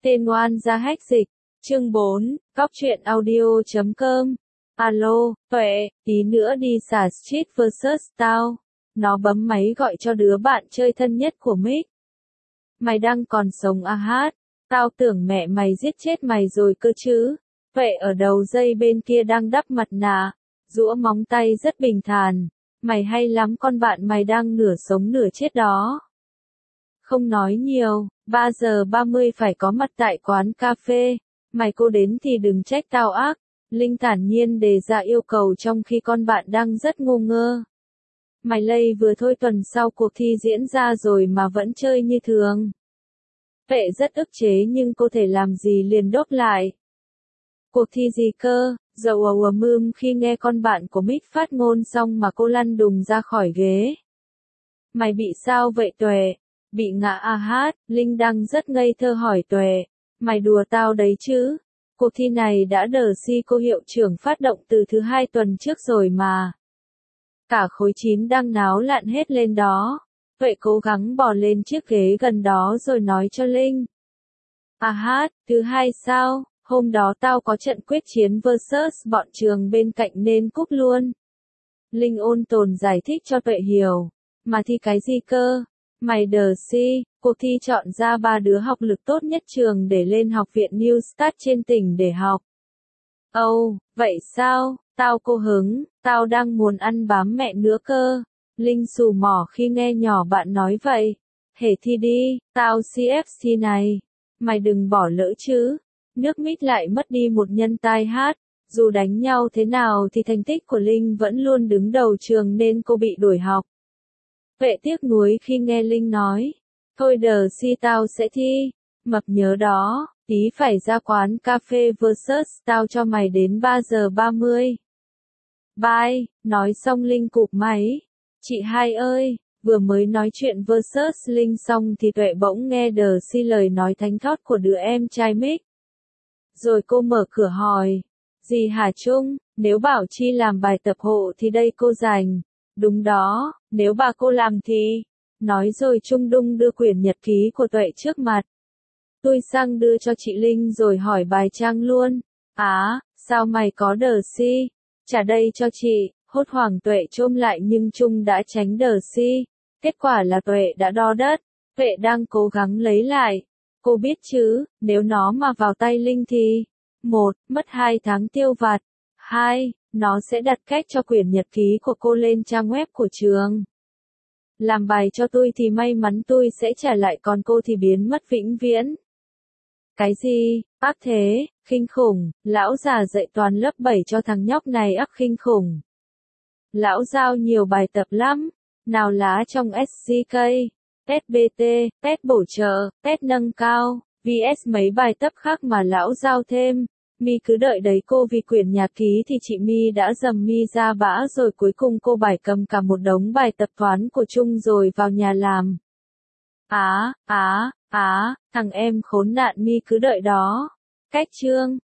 Tên oan gia hách dịch. Chương 4, Cóc truyện audio.com. Alo, Tuệ, tí nữa đi xả Street vs tao. Nó bấm máy gọi cho đứa bạn chơi thân nhất của Mick. Mày đang còn sống à hát? Tao tưởng mẹ mày giết chết mày rồi cơ chứ. Tuệ ở đầu dây bên kia đang đắp mặt nạ, giũa móng tay rất bình thản. Mày hay lắm, con bạn mày đang nửa sống nửa chết đó. Không nói nhiều, 3 giờ 30 phải có mặt tại quán cà phê. Mày cô đến thì đừng trách tao ác. Linh thản nhiên đề ra yêu cầu trong khi con bạn đang rất ngô ngơ. Mày lây vừa thôi, tuần sau cuộc thi diễn ra rồi mà vẫn chơi như thường. Vệ rất ức chế nhưng cô thể làm gì liền đốt lại. Cuộc thi gì cơ? Dậu mưm khi nghe con bạn của Mick phát ngôn xong mà cô lăn đùng ra khỏi ghế. Mày bị sao vậy Tuệ? Bị ngã à hát? Linh đang rất ngây thơ hỏi Tuệ. Mày đùa tao đấy chứ? Cuộc thi này đã đờ si cô hiệu trưởng phát động từ thứ 2 tuần trước rồi mà. Cả khối 9 đang náo loạn hết lên đó. Tuệ cố gắng bò lên chiếc ghế gần đó rồi nói cho Linh. À hát, thứ 2 sao? Hôm đó tao có trận quyết chiến versus bọn trường bên cạnh nên cúp luôn. Linh ôn tồn giải thích cho Tuệ hiểu. Mà thi cái gì cơ? Mày đờ si, cuộc thi chọn ra 3 đứa học lực tốt nhất trường để lên học viện New Start trên tỉnh để học. Ồ, vậy sao? Tao cô hứng, tao đang muốn ăn bám mẹ nữa cơ. Linh xù mỏ khi nghe nhỏ bạn nói vậy. Hễ thi đi, tao CFC này. Mày đừng bỏ lỡ chứ. Nước Mít lại mất đi một nhân tài hát. Dù đánh nhau thế nào thì thành tích của Linh vẫn luôn đứng đầu trường nên cô bị đuổi học. Vệ tiếc nuối khi nghe Linh nói. Thôi đờ si, tao sẽ thi. Mập nhớ đó, tí phải ra quán cà phê versus tao cho mày đến 3 giờ 30. Bye, nói xong Linh cụp máy. Chị hai ơi, vừa mới nói chuyện versus Linh xong thì Tuệ bỗng nghe đờ si lời nói thánh thót của đứa em trai Mick. Rồi cô mở cửa hỏi. Gì hả Trung, nếu bảo Chi làm bài tập hộ thì đây cô dành. Đúng đó, nếu bà cô làm thì. Nói rồi Trung đung đưa quyển nhật ký của Tuệ trước mặt. Tôi sang đưa cho chị Linh rồi hỏi bài trang luôn. Á, sao mày có đờ si? Trả đây cho chị. Hốt hoảng Tuệ chôm lại nhưng Trung đã tránh đờ si. Kết quả là Tuệ đã đo đất. Tuệ đang cố gắng lấy lại. Cô biết chứ, nếu nó mà vào tay Linh thì 1. Mất 2 tháng tiêu vặt. 2. Nó sẽ đặt cách cho quyển nhật ký của cô lên trang web của trường. Làm bài cho tôi thì may mắn tôi sẽ trả lại, còn cô thì biến mất vĩnh viễn. Cái gì? Ác thế, khinh khủng, lão già dạy toàn lớp 7 cho thằng nhóc này ác khinh khủng. Lão giao nhiều bài tập lắm, nào lá trong SCK, SBT, test bổ trợ, test nâng cao, vs mấy bài tập khác mà lão giao thêm. Mi cứ đợi đấy cô, vì quyển nhật ký thì chị Mi đã dầm Mi ra bã rồi, cuối cùng cô bài cầm cả một đống bài tập toán của Trung rồi vào nhà làm. Thằng em khốn nạn, Mi cứ đợi đó. Cách chương